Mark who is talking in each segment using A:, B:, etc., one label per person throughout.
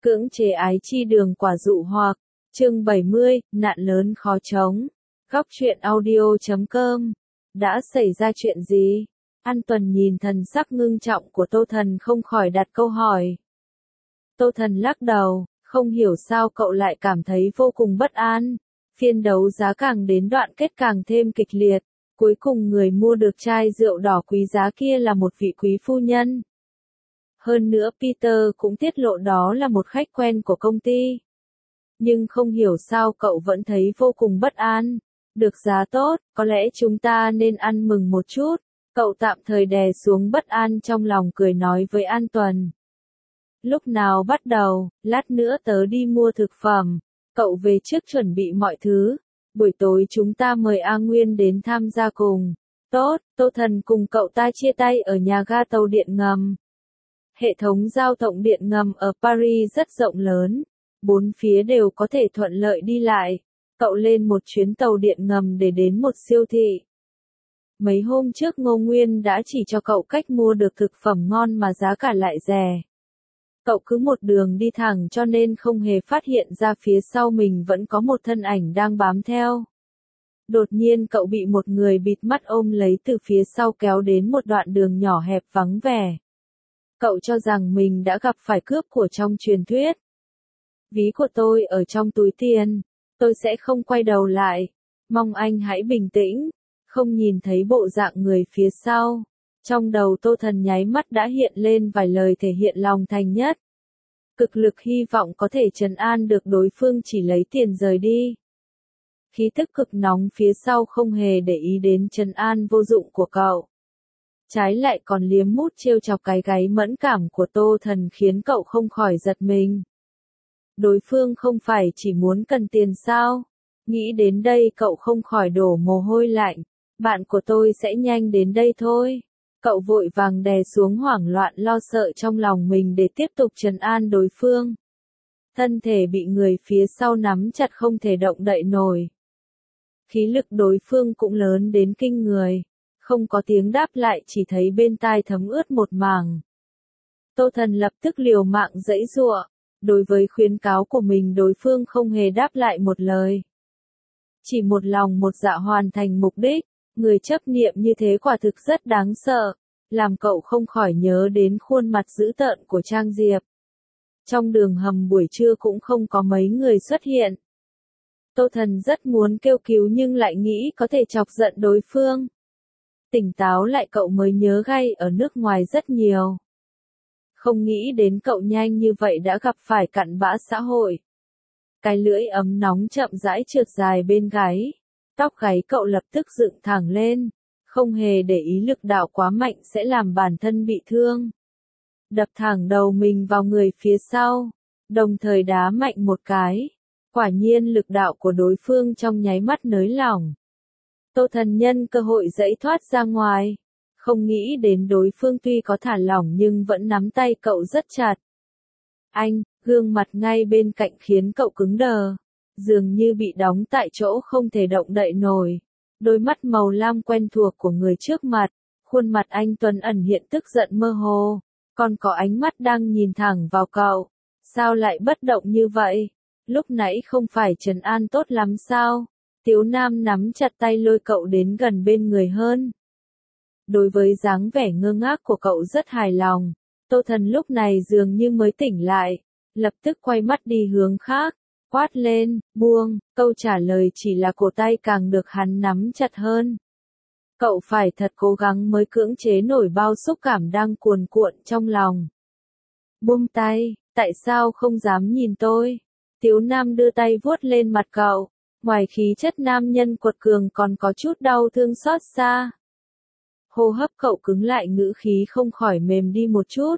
A: Cưỡng chế ái chi đường quả dụ hoặc, chương 70, nạn lớn khó chống. Góc truyện audio.com. Đã xảy ra chuyện gì? An Tuần nhìn thần sắc ngưng trọng của Tô Thần không khỏi đặt câu hỏi. Tô Thần lắc đầu, không hiểu sao cậu lại cảm thấy vô cùng bất an. Phiên đấu giá càng đến đoạn kết càng thêm kịch liệt. Cuối cùng người mua được chai rượu đỏ quý giá kia là một vị quý phu nhân. Hơn nữa Peter cũng tiết lộ đó là một khách quen của công ty. Nhưng không hiểu sao cậu vẫn thấy vô cùng bất an. Được giá tốt, có lẽ chúng ta nên ăn mừng một chút. Cậu tạm thời đè xuống bất an trong lòng cười nói với An Tuần. Lúc nào bắt đầu, lát nữa tớ đi mua thực phẩm. Cậu về trước chuẩn bị mọi thứ. Buổi tối chúng ta mời A Nguyên đến tham gia cùng. Tốt, Tô Thần cùng cậu ta chia tay ở nhà ga tàu điện ngầm. Hệ thống giao thông điện ngầm ở Paris rất rộng lớn. Bốn phía đều có thể thuận lợi đi lại. Cậu lên một chuyến tàu điện ngầm để đến một siêu thị. Mấy hôm trước Ngô Nguyên đã chỉ cho cậu cách mua được thực phẩm ngon mà giá cả lại rẻ. Cậu cứ một đường đi thẳng cho nên không hề phát hiện ra phía sau mình vẫn có một thân ảnh đang bám theo. Đột nhiên cậu bị một người bịt mắt ôm lấy từ phía sau kéo đến một đoạn đường nhỏ hẹp vắng vẻ. Cậu cho rằng mình đã gặp phải cướp của trong truyền thuyết. Ví của tôi ở trong túi tiền, tôi sẽ không quay đầu lại. Mong anh hãy bình tĩnh, không nhìn thấy bộ dạng người phía sau. Trong đầu Tô Thần nháy mắt đã hiện lên vài lời thể hiện lòng thành nhất. Cực lực hy vọng có thể trấn an được đối phương chỉ lấy tiền rời đi. Khí tức cực nóng phía sau không hề để ý đến trấn an vô dụng của cậu. Trái lại còn liếm mút trêu chọc cái gáy mẫn cảm của Tô Thần khiến cậu không khỏi giật mình. Đối phương không phải chỉ muốn cần tiền sao? Nghĩ đến đây cậu không khỏi đổ mồ hôi lạnh. Bạn của tôi sẽ nhanh đến đây thôi. Cậu vội vàng đè xuống hoảng loạn lo sợ trong lòng mình để tiếp tục trấn an đối phương. Thân thể bị người phía sau nắm chặt không thể động đậy nổi. Khí lực đối phương cũng lớn đến kinh người. Không có tiếng đáp lại chỉ thấy bên tai thấm ướt một mảng. Tô Thần lập tức liều mạng giãy giụa. Đối với khuyến cáo của mình đối phương không hề đáp lại một lời. Chỉ một lòng một dạ hoàn thành mục đích. Người chấp niệm như thế quả thực rất đáng sợ. Làm cậu không khỏi nhớ đến khuôn mặt dữ tợn của Trang Diệp. Trong đường hầm buổi trưa cũng không có mấy người xuất hiện. Tô Thần rất muốn kêu cứu nhưng lại nghĩ có thể chọc giận đối phương. Tỉnh táo lại cậu mới nhớ gay ở nước ngoài rất nhiều. Không nghĩ đến cậu nhanh như vậy đã gặp phải cặn bã xã hội. Cái lưỡi ấm nóng chậm rãi trượt dài bên gáy. Tóc gáy cậu lập tức dựng thẳng lên. Không hề để ý lực đạo quá mạnh sẽ làm bản thân bị thương. Đập thẳng đầu mình vào người phía sau. Đồng thời đá mạnh một cái. Quả nhiên lực đạo của đối phương trong nháy mắt nới lỏng. Tô Thần nhân cơ hội giãy thoát ra ngoài. Không nghĩ đến đối phương tuy có thả lỏng nhưng vẫn nắm tay cậu rất chặt. Anh, gương mặt ngay bên cạnh khiến cậu cứng đờ. Dường như bị đóng tại chỗ không thể động đậy nổi. Đôi mắt màu lam quen thuộc của người trước mặt. Khuôn mặt anh Tuấn ẩn hiện tức giận mơ hồ. Còn có ánh mắt đang nhìn thẳng vào cậu. Sao lại bất động như vậy? Lúc nãy không phải trấn an tốt lắm sao? Tiếu Nam nắm chặt tay lôi cậu đến gần bên người hơn. Đối với dáng vẻ ngơ ngác của cậu rất hài lòng. Tô Thần lúc này dường như mới tỉnh lại. Lập tức quay mắt đi hướng khác. Quát lên, buông, câu trả lời chỉ là cổ tay càng được hắn nắm chặt hơn. Cậu phải thật cố gắng mới cưỡng chế nổi bao xúc cảm đang cuồn cuộn trong lòng. Buông tay, tại sao không dám nhìn tôi? Tiếu Nam đưa tay vuốt lên mặt cậu. Ngoài khí chất nam nhân quật cường còn có chút đau thương xót xa. Hô hấp cậu cứng lại ngữ khí không khỏi mềm đi một chút.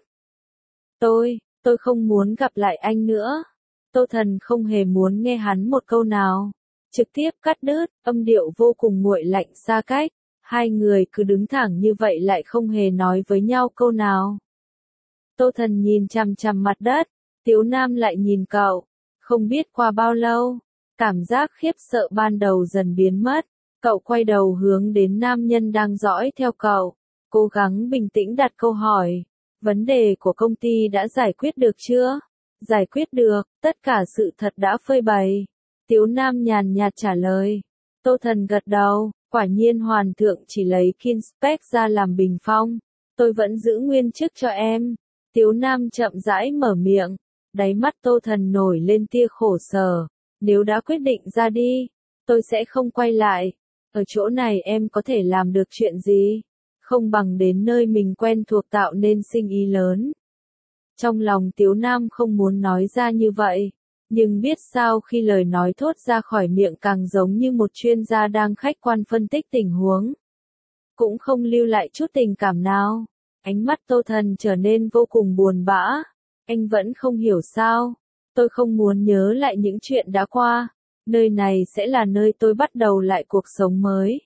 A: Tôi không muốn gặp lại anh nữa. Tô Thần không hề muốn nghe hắn một câu nào. Trực tiếp cắt đứt, âm điệu vô cùng nguội lạnh xa cách. Hai người cứ đứng thẳng như vậy lại không hề nói với nhau câu nào. Tô Thần nhìn chằm chằm mặt đất. Tiếu Nam lại nhìn cậu. Không biết qua bao lâu. Cảm giác khiếp sợ ban đầu dần biến mất. Cậu quay đầu hướng đến nam nhân đang dõi theo cậu. Cố gắng bình tĩnh đặt câu hỏi. Vấn đề của công ty đã giải quyết được chưa? Giải quyết được, tất cả sự thật đã phơi bày. Tiếu Nam nhàn nhạt trả lời. Tô Thần gật đầu, quả nhiên Hoàng thượng chỉ lấy Kinspec ra làm bình phong. Tôi vẫn giữ nguyên chức cho em. Tiếu Nam chậm rãi mở miệng. Đáy mắt Tô Thần nổi lên tia khổ sở. Nếu đã quyết định ra đi, tôi sẽ không quay lại. Ở chỗ này em có thể làm được chuyện gì? Không bằng đến nơi mình quen thuộc tạo nên sinh ý lớn. Trong lòng Tiếu Nam không muốn nói ra như vậy, nhưng biết sao khi lời nói thốt ra khỏi miệng càng giống như một chuyên gia đang khách quan phân tích tình huống. Cũng không lưu lại chút tình cảm nào. Ánh mắt Tô Thần trở nên vô cùng buồn bã. Anh vẫn không hiểu sao. Tôi không muốn nhớ lại những chuyện đã qua. Nơi này sẽ là nơi tôi bắt đầu lại cuộc sống mới.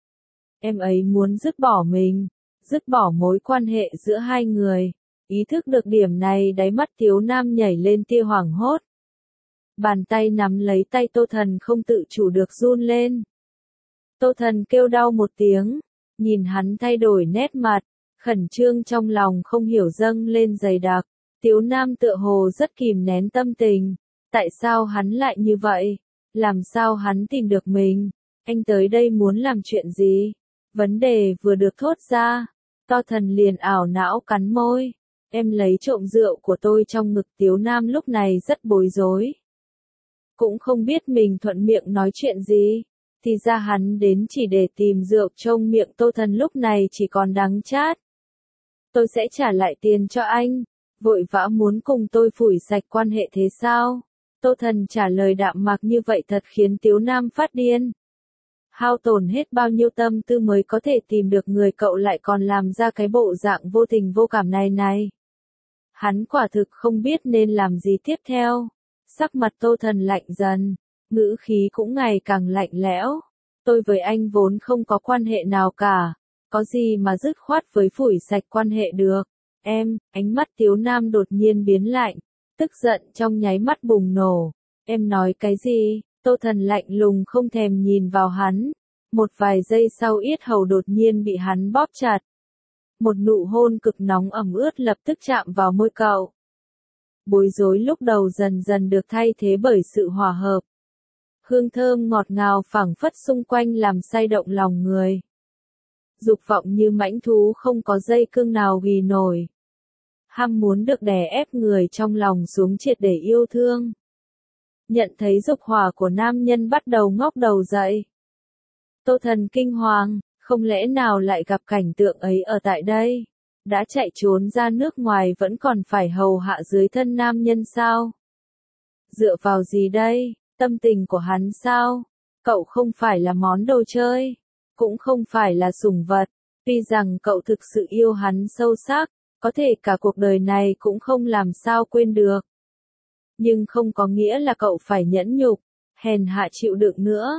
A: Em ấy muốn dứt bỏ mình, dứt bỏ mối quan hệ giữa hai người. Ý thức được điểm này, đáy mắt Tiếu Nam nhảy lên tia hoảng hốt. Bàn tay nắm lấy tay Tô Thần không tự chủ được run lên. Tô Thần kêu đau một tiếng, nhìn hắn thay đổi nét mặt, khẩn trương trong lòng không hiểu dâng lên dày đặc. Tiếu Nam tựa hồ rất kìm nén tâm tình. Tại sao hắn lại như vậy? Làm sao hắn tìm được mình? Anh tới đây muốn làm chuyện gì? Vấn đề vừa được thốt ra, Tô Thần liền ảo não cắn môi. Em lấy trộm rượu của tôi trong ngực. Tiếu Nam lúc này rất bối rối. Cũng không biết mình thuận miệng nói chuyện gì. Thì ra hắn đến chỉ để tìm rượu. Trong miệng Tô Thần lúc này chỉ còn đắng chát. Tôi sẽ trả lại tiền cho anh. Vội vã muốn cùng tôi phủi sạch quan hệ thế sao? Tô Thần trả lời đạm mạc như vậy thật khiến Tiếu Nam phát điên. Hao tổn hết bao nhiêu tâm tư mới có thể tìm được người, cậu lại còn làm ra cái bộ dạng vô tình vô cảm này. Hắn quả thực không biết nên làm gì tiếp theo. Sắc mặt Tô Thần lạnh dần, ngữ khí cũng ngày càng lạnh lẽo. Tôi với anh vốn không có quan hệ nào cả, có gì mà dứt khoát với phủi sạch quan hệ được. Em, ánh mắt Tiếu Nam đột nhiên biến lạnh, tức giận trong nháy mắt bùng nổ. Em nói cái gì? Tô Thần lạnh lùng không thèm nhìn vào hắn. Một vài giây sau yết hầu đột nhiên bị hắn bóp chặt. Một nụ hôn cực nóng ẩm ướt lập tức chạm vào môi cậu. Bối rối lúc đầu dần dần được thay thế bởi sự hòa hợp. Hương thơm ngọt ngào phảng phất xung quanh làm say động lòng người. Dục vọng như mãnh thú không có dây cương nào ghi nổi. Ham muốn được đè ép người trong lòng xuống triệt để yêu thương. Nhận thấy dục hỏa của nam nhân bắt đầu ngóc đầu dậy. Tô Thần kinh hoàng, không lẽ nào lại gặp cảnh tượng ấy ở tại đây? Đã chạy trốn ra nước ngoài vẫn còn phải hầu hạ dưới thân nam nhân sao? Dựa vào gì đây? Tâm tình của hắn sao? Cậu không phải là món đồ chơi, cũng không phải là sủng vật. Tuy rằng cậu thực sự yêu hắn sâu sắc, có thể cả cuộc đời này cũng không làm sao quên được. Nhưng không có nghĩa là cậu phải nhẫn nhục, hèn hạ chịu đựng nữa.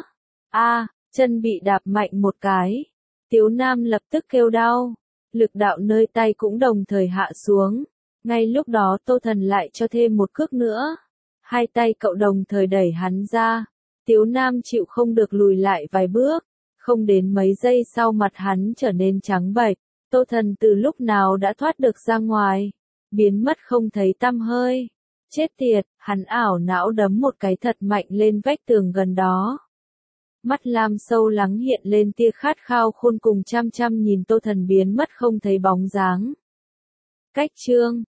A: Chân bị đạp mạnh một cái. Tiếu Nam lập tức kêu đau. Lực đạo nơi tay cũng đồng thời hạ xuống. Ngay lúc đó Tô Thần lại cho thêm một cước nữa. Hai tay cậu đồng thời đẩy hắn ra. Tiếu Nam chịu không được lùi lại vài bước. Không đến mấy giây sau mặt hắn trở nên trắng bệch. Tô Thần từ lúc nào đã thoát được ra ngoài. Biến mất không thấy tăm hơi. Chết tiệt, hắn ảo não đấm một cái thật mạnh lên vách tường gần đó. Mắt lam sâu lắng hiện lên tia khát khao khôn cùng chăm chăm nhìn Tô Thần biến mất không thấy bóng dáng. Cách chương